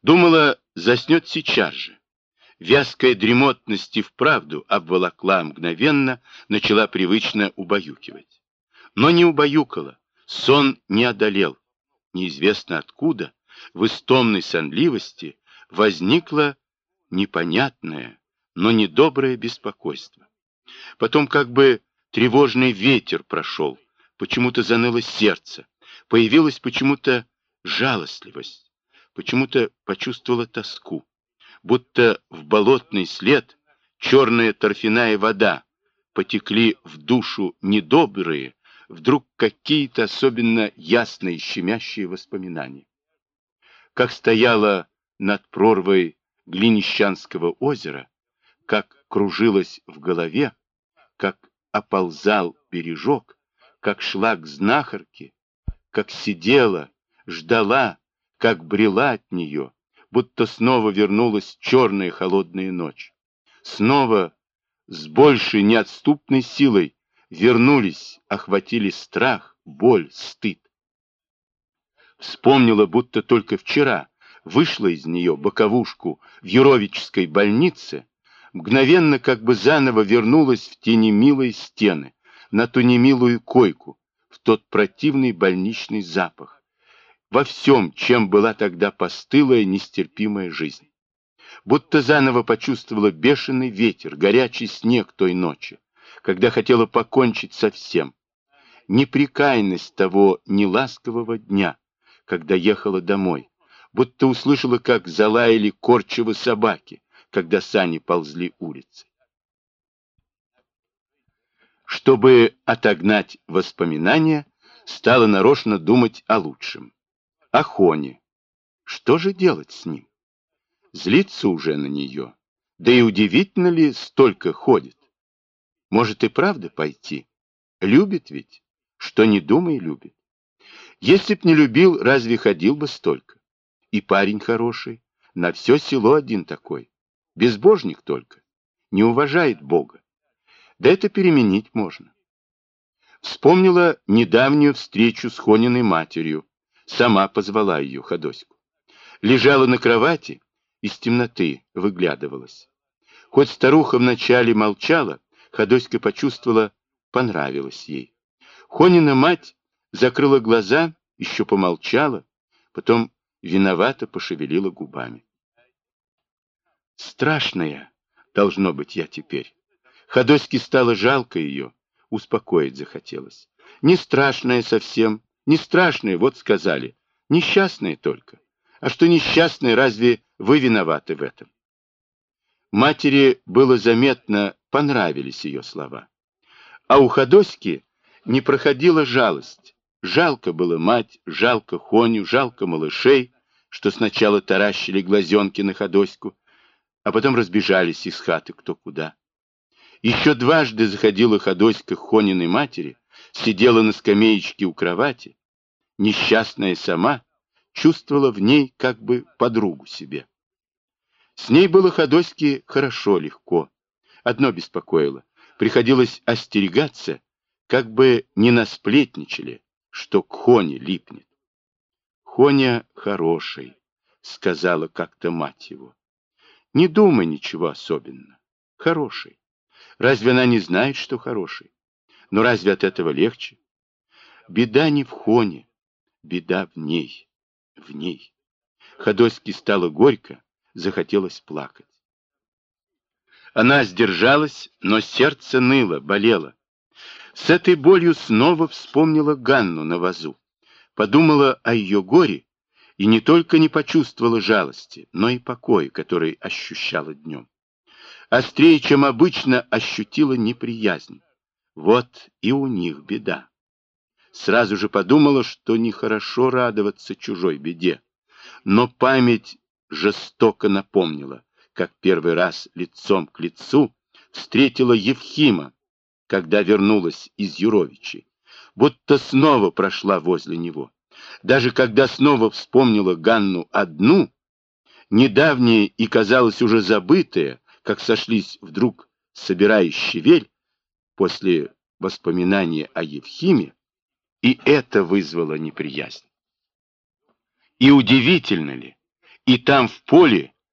Думала, заснет сейчас же. Вязкая дремотность и вправду обволокла мгновенно, начала привычно убаюкивать. Но не убаюкала, сон не одолел. Неизвестно откуда, в истомной сонливости возникло непонятное, но недоброе беспокойство. Потом как бы тревожный ветер прошел, почему-то заныло сердце, появилась почему-то жалостливость, почему-то почувствовала тоску, будто в болотный след черная торфяная вода потекли в душу недобрые, вдруг какие-то особенно ясные щемящие воспоминания. Как стояла над прорвой Глинищанского озера, как кружилась в голове, как оползал бережок, как шла к знахарке, как сидела, ждала, как брела от нее, будто снова вернулась черная холодная ночь. Снова с большей неотступной силой вернулись, охватили страх, боль, стыд. Вспомнила, будто только вчера вышла из нее боковушку в Юровической больнице, мгновенно как бы заново вернулась в те немилые стены, на ту немилую койку, в тот противный больничный запах, во всем, чем была тогда постылая, нестерпимая жизнь. Будто заново почувствовала бешеный ветер, горячий снег той ночи, когда хотела покончить со всем, непрекаянность того неласкового дня, когда ехала домой, будто услышала, как залаяли корчевы собаки, когда сани ползли улицей. Чтобы отогнать воспоминания, стала нарочно думать о лучшем. О Хоне. Что же делать с ним? Злится уже на нее. Да и удивительно ли столько ходит? Может и правда пойти? Любит ведь? Что не думай, любит. Если б не любил, разве ходил бы столько? И парень хороший, на все село один такой. Безбожник только. Не уважает Бога. Да это переменить можно. Вспомнила недавнюю встречу с Хониной матерью. Сама позвала ее, Ходоську. Лежала на кровати, из темноты выглядывалась. Хоть старуха вначале молчала, Ходоська почувствовала, понравилось ей. Хонина мать закрыла глаза, еще помолчала, потом виновато пошевелила губами. Страшная, должно быть, я теперь. Ходоське стало жалко ее, успокоить захотелось. Не страшная совсем, не страшная, вот сказали, несчастная только. А что несчастная, разве вы виноваты в этом? Матери было заметно, понравились ее слова. А у Ходоськи не проходила жалость. Жалко было мать, жалко Хоню, жалко малышей, что сначала таращили глазенки на Ходоську, а потом разбежались из хаты кто куда. Еще дважды заходила Ходоська к Хониной матери, сидела на скамеечке у кровати. Несчастная сама чувствовала в ней как бы подругу себе. С ней было Ходоське хорошо, легко. Одно беспокоило. Приходилось остерегаться, как бы не насплетничали, что к Хоне липнет. «Хоня хороший», — сказала как-то мать его. «Не думай ничего особенного. Хороший. Разве она не знает, что хороший? Но разве от этого легче? Беда не в Хоне, беда в ней, в ней». Ходоське стало горько, захотелось плакать. Она сдержалась, но сердце ныло, болело. С этой болью снова вспомнила Ганну на вазу. Подумала о ее горе и не только не почувствовала жалости, но и покоя, который ощущала днем. Острее, чем обычно, ощутила неприязнь. Вот и у них беда. Сразу же подумала, что нехорошо радоваться чужой беде. Но память жестоко напомнила, как первый раз лицом к лицу встретила Евхима, когда вернулась из Юровичей, будто снова прошла возле него. Даже когда снова вспомнила Ганну одну, недавнее и, казалось, уже забытое, как сошлись вдруг, собирая щавель, после воспоминания о Евхиме, и это вызвало неприязнь. И удивительно ли, И там в поле